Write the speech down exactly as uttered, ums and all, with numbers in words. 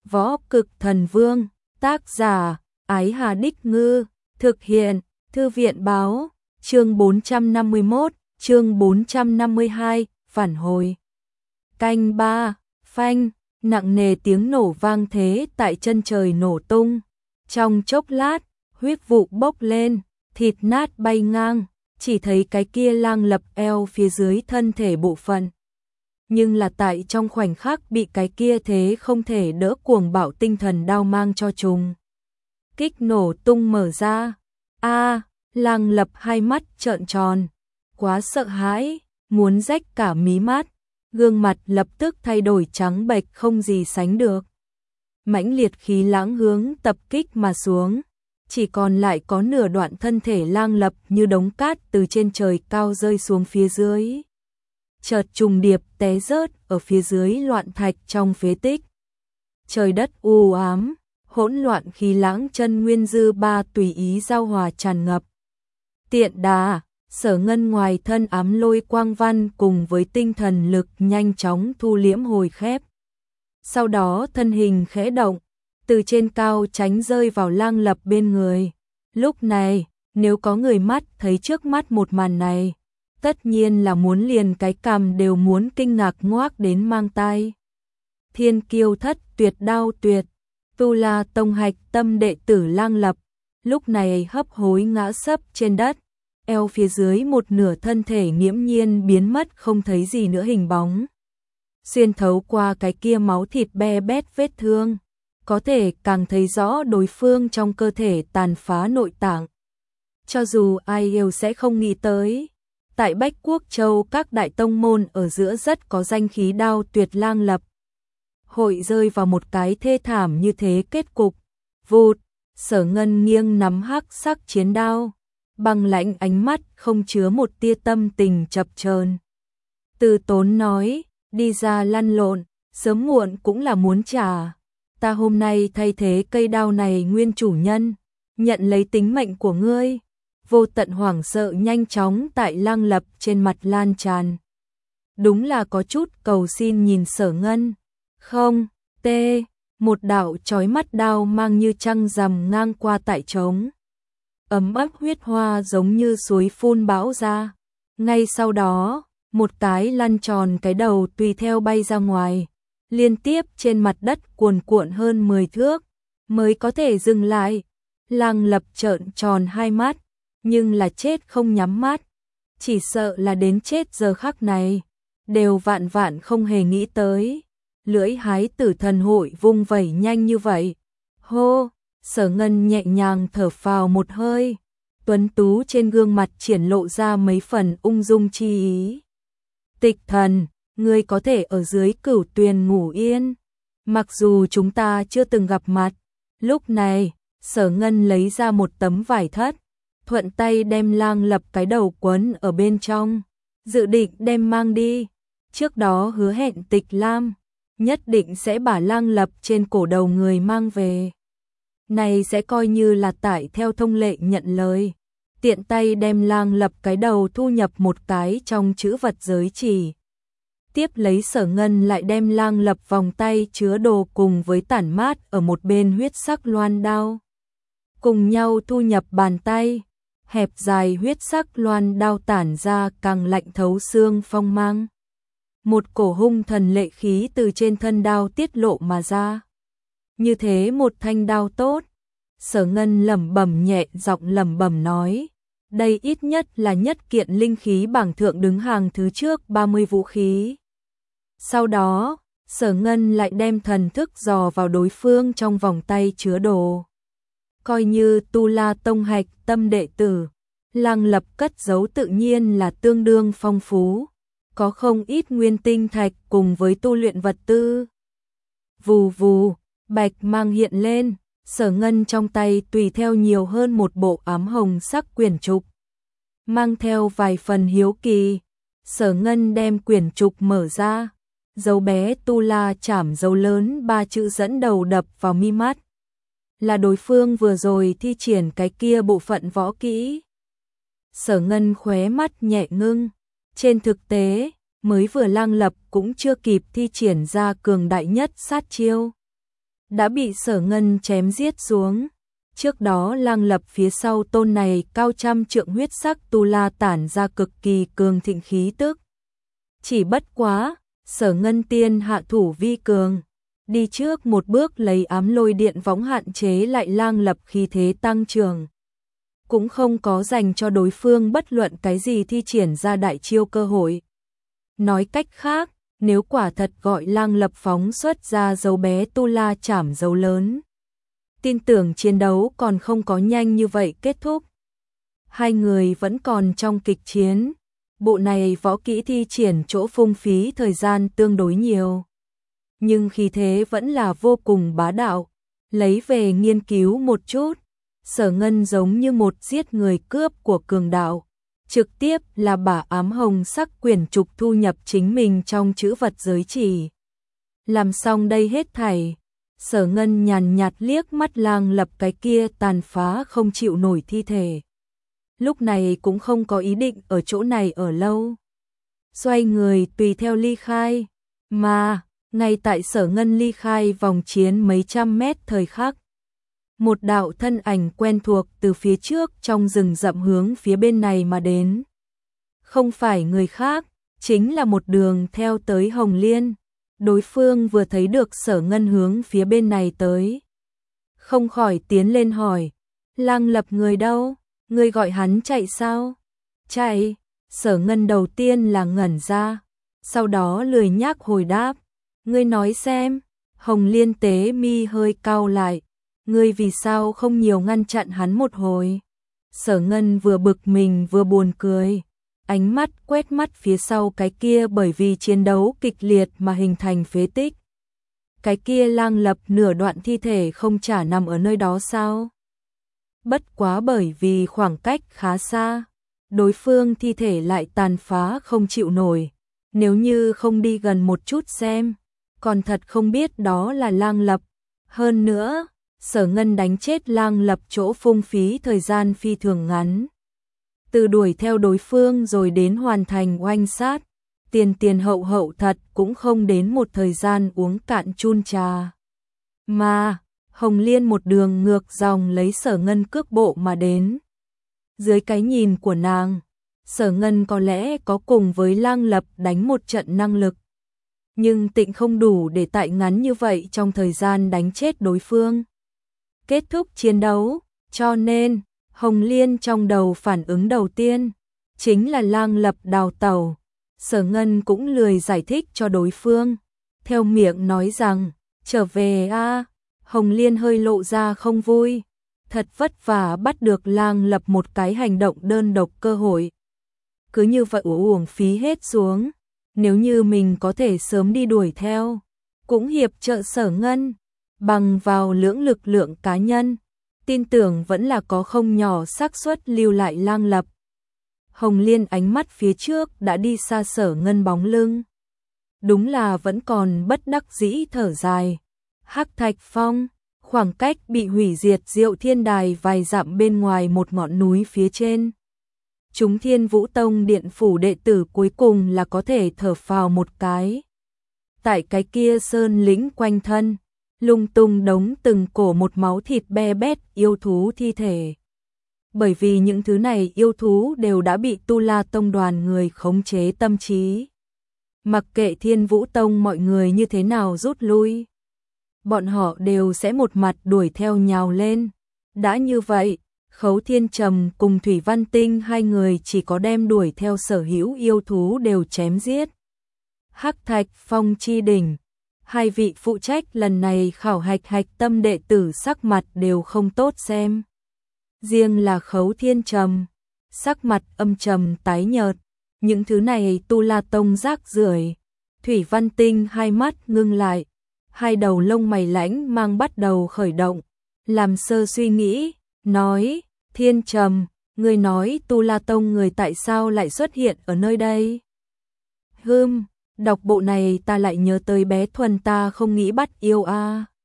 Võ Cực Thần Vương, tác giả, Ái Hà Đích Ngư, thực hiện, Thư viện Báo, chương bốn trăm năm mươi mốt, chương bốn trăm năm mươi hai, phản hồi. Canh ba, phanh, nặng nề tiếng nổ vang thế tại chân trời nổ tung. Trong chốc lát, huyết vụ bốc lên, thịt nát bay ngang, chỉ thấy cái kia Lang Lập eo phía dưới thân thể bộ phận. Nhưng là tại trong khoảnh khắc bị cái kia thế không thể đỡ cuồng bạo tinh thần đao mang cho trùng. Kích nổ tung mở ra. A, Lang Lập hai mắt trợn tròn, quá sợ hãi, muốn rách cả mí mắt, gương mặt lập tức thay đổi trắng bệch không gì sánh được. Mãnh liệt khí lãng hướng tập kích mà xuống, chỉ còn lại có nửa đoạn thân thể Lang Lập như đống cát từ trên trời cao rơi xuống phía dưới. Chợt trùng điệp té rớt ở phía dưới loạn thạch trong phế tích. Trời đất u ám, hỗn loạn khí lãng chân nguyên dư ba tùy ý giao hòa tràn ngập. Tiện đà, Sở Ngân ngoài thân ám lôi quang văn cùng với tinh thần lực nhanh chóng thu liễm hồi khép. Sau đó thân hình khẽ động, từ trên cao tránh rơi vào Lang Lập bên người. Lúc này, nếu có người mắt thấy trước mắt một màn này, tất nhiên là muốn liền cái cằm đều muốn kinh ngạc ngoác đến mang tai. Thiên kiêu thất tuyệt đao tuyệt, Tu La Tông hạch tâm đệ tử Lang Lập, lúc này hấp hối ngã sấp trên đất, eo phía dưới một nửa thân thể nghiễm nhiên biến mất không thấy gì nữa hình bóng. Xuyên thấu qua cái kia máu thịt be bét vết thương, có thể càng thấy rõ đối phương trong cơ thể tàn phá nội tạng. Cho dù ai yêu sẽ không nghĩ tới, tại Bách Quốc Châu các đại tông môn ở giữa rất có danh khí đao tuyệt Lang Lập. Hội rơi vào một cái thê thảm như thế kết cục. Vụt, Sở Ngân nghiêng nắm hắc sắc chiến đao, băng lãnh ánh mắt không chứa một tia tâm tình chập chờn. Từ Tốn nói, đi ra lăn lộn, sớm muộn cũng là muốn trả. Ta hôm nay thay thế cây đao này nguyên chủ nhân, nhận lấy tính mệnh của ngươi. Vô tận hoảng sợ nhanh chóng tại Lang Lập trên mặt lan tràn. Đúng là có chút cầu xin nhìn Sở Ngân. Không, tê, một đạo chói mắt đao mang như trăng rằm ngang qua tại trống. Ấm áp huyết hoa giống như suối phun bão ra. Ngay sau đó, một cái lăn tròn cái đầu tùy theo bay ra ngoài, liên tiếp trên mặt đất cuồn cuộn hơn mười thước, mới có thể dừng lại. Lang Lập trợn tròn hai mắt, nhưng là chết không nhắm mắt, chỉ sợ là đến chết giờ khắc này, đều vạn vạn không hề nghĩ tới. Lưỡi hái tử thần hội vung vẩy nhanh như vậy. Hô, Sở Ngân nhẹ nhàng thở phào một hơi, tuấn tú trên gương mặt triển lộ ra mấy phần ung dung chi ý. Tịch thần, ngươi có thể ở dưới cửu tuyền ngủ yên, mặc dù chúng ta chưa từng gặp mặt. Lúc này, Sở Ngân lấy ra một tấm vải thất, thuận tay đem Lang Lập cái đầu quấn ở bên trong, dự định đem mang đi. Trước đó hứa hẹn Tịch Lam nhất định sẽ把Lang Lập trên cổ đầu người mang về. Này sẽ coi như là tại theo thông lệ nhận lời, tiện tay đem Lang Lập cái đầu thu nhập một cái trong chữ vật giới chỉ. Tiếp lấy Sở Ngân lại đem Lang Lập vòng tay chứa đồ cùng với tản mát ở một bên huyết sắc loan đao, cùng nhau thu nhập bàn tay. Hẹp dài huyết sắc loan đao tản ra càng lạnh thấu xương phong mang. Một cổ hung thần lệ khí từ trên thân đao tiết lộ mà ra. Như thế một thanh đao tốt. Sở Ngân lẩm bẩm nhẹ giọng lẩm bẩm nói, đây ít nhất là nhất kiện linh khí bảng thượng đứng hàng thứ trước ba mươi vũ khí. Sau đó, Sở Ngân lại đem thần thức dò vào đối phương trong vòng tay chứa đồ. Coi như Tu La Tông hạch tâm đệ tử, Lang Lập cất giấu tự nhiên là tương đương phong phú, có không ít nguyên tinh thạch cùng với tu luyện vật tư. Vù vù, bạch mang hiện lên, Sở Ngân trong tay tùy theo nhiều hơn một bộ ám hồng sắc quyển trục. Mang theo vài phần hiếu kỳ, Sở Ngân đem quyển trục mở ra, dấu bé Tu La chảm dấu lớn ba chữ dẫn đầu đập vào mi mắt. Là đối phương vừa rồi thi triển cái kia bộ phận võ kỹ. Sở Ngân khóe mắt nhẹ ngưng, trên thực tế, mới vừa Lang Lập cũng chưa kịp thi triển ra cường đại nhất sát chiêu. đã bị Sở Ngân chém giết xuống. Trước đó Lang Lập phía sau tôn này cao trăm trượng huyết sắc tu la tản ra cực kỳ cường thịnh khí tức. Chỉ bất quá, Sở Ngân tiên hạ thủ vi cường, đi trước một bước lấy ám lôi điện võng hạn chế lại Lang Lập khí thế tăng trưởng. Cũng không có dành cho đối phương bất luận cái gì thi triển ra đại chiêu cơ hội. Nói cách khác, nếu quả thật gọi Lang Lập phóng xuất ra dấu bé tu la chảm dấu lớn, tin tưởng chiến đấu còn không có nhanh như vậy kết thúc. Hai người vẫn còn trong kịch chiến, bộ này võ kỹ thi triển chỗ phung phí thời gian tương đối nhiều. Nhưng khí thế vẫn là vô cùng bá đạo, lấy về nghiên cứu một chút, Sở Ngân giống như một giết người cướp của cường đạo, trực tiếp là bả ám hồng sắc quyển trục thu nhập chính mình trong chữ vật giới chỉ. Làm xong đây hết thảy, Sở Ngân nhàn nhạt liếc mắt Lang Lập cái kia tàn phá không chịu nổi thi thể. Lúc này cũng không có ý định ở chỗ này ở lâu. Xoay người tùy theo ly khai, mà, ngay tại Sở Ngân ly khai vòng chiến mấy trăm mét thời khắc. Một đạo thân ảnh quen thuộc từ phía trước trong rừng rậm hướng phía bên này mà đến. Không phải người khác, chính là một đường theo tới Hồng Liên. Đối phương vừa thấy được Sở Ngân hướng phía bên này tới, không khỏi tiến lên hỏi, Lang Lập người đâu, người gọi hắn chạy sao? Chạy, Sở Ngân đầu tiên là ngẩn ra, sau đó lười nhác hồi đáp, ngươi nói xem. Hồng Liên tế mi hơi cau lại, ngươi vì sao không nhiều ngăn chặn hắn một hồi? Sở Ngân vừa bực mình vừa buồn cười, ánh mắt quét mắt phía sau cái kia bởi vì chiến đấu kịch liệt mà hình thành phế tích. Cái kia Lang Lập nửa đoạn thi thể không chả nằm ở nơi đó sao? Bất quá bởi vì khoảng cách khá xa, đối phương thi thể lại tàn phá không chịu nổi, nếu như không đi gần một chút xem, còn thật không biết đó là Lang Lập. Hơn nữa, Sở Ngân đánh chết Lang Lập chỗ phung phí thời gian phi thường ngắn. Từ đuổi theo đối phương rồi đến hoàn thành oanh sát, tiền tiền hậu hậu thật cũng không đến một thời gian uống cạn chun trà. Mà, Hồng Liên một đường ngược dòng lấy Sở Ngân cước bộ mà đến. Dưới cái nhìn của nàng, Sở Ngân có lẽ có cùng với Lang Lập đánh một trận năng lực. Nhưng tịnh không đủ để tại ngắn như vậy trong thời gian đánh chết đối phương. Kết thúc chiến đấu, cho nên, Hồng Liên trong đầu phản ứng đầu tiên, chính là Lang Lập đào tẩu. Sở Ngân cũng lười giải thích cho đối phương, theo miệng nói rằng, trở về a. Hồng Liên hơi lộ ra không vui, thật vất vả bắt được Lang Lập một cái hành động đơn độc cơ hội. Cứ như vậy uổng phí hết xuống, nếu như mình có thể sớm đi đuổi theo, cũng hiệp trợ Sở Ngân, bằng vào lưỡng lực lượng cá nhân, tin tưởng vẫn là có không nhỏ xác suất lưu lại Lang Lập. Hồng Liên ánh mắt phía trước đã đi xa Sở Ngân bóng lưng. Đúng là vẫn còn bất đắc dĩ thở dài. Hắc Thạch Phong, khoảng cách bị hủy diệt Diệu Thiên Đài vài dặm bên ngoài một ngọn núi phía trên. Chúng Thiên Vũ Tông điện phủ đệ tử cuối cùng là có thể thở phào một cái. Tại cái kia sơn lĩnh quanh thân, lung tung đống từng cổ một máu thịt be bét yêu thú thi thể. Bởi vì những thứ này yêu thú đều đã bị Tu La Tông đoàn người khống chế tâm trí. Mặc kệ Thiên Vũ Tông mọi người như thế nào rút lui, bọn họ đều sẽ một mặt đuổi theo nhào lên. Đã như vậy, Khấu Thiên Trầm cùng Thủy Văn Tinh hai người chỉ có đem đuổi theo sở hữu yêu thú đều chém giết. Hắc Thạch Phong chi đỉnh, hai vị phụ trách lần này khảo hạch hạch tâm đệ tử sắc mặt đều không tốt xem. Riêng là Khấu Thiên Trầm, sắc mặt âm trầm tái nhợt, những thứ này Tu La Tông rác rưởi. Thủy Văn Tinh hai mắt ngưng lại, hai đầu lông mày lãnh mang bắt đầu khởi động, làm sơ suy nghĩ, nói, Thiên Trầm, người nói Tu La Tông người tại sao lại xuất hiện ở nơi đây? Hừm, đọc bộ này ta lại nhớ tới bé Thuần ta không nghĩ bắt yêu a.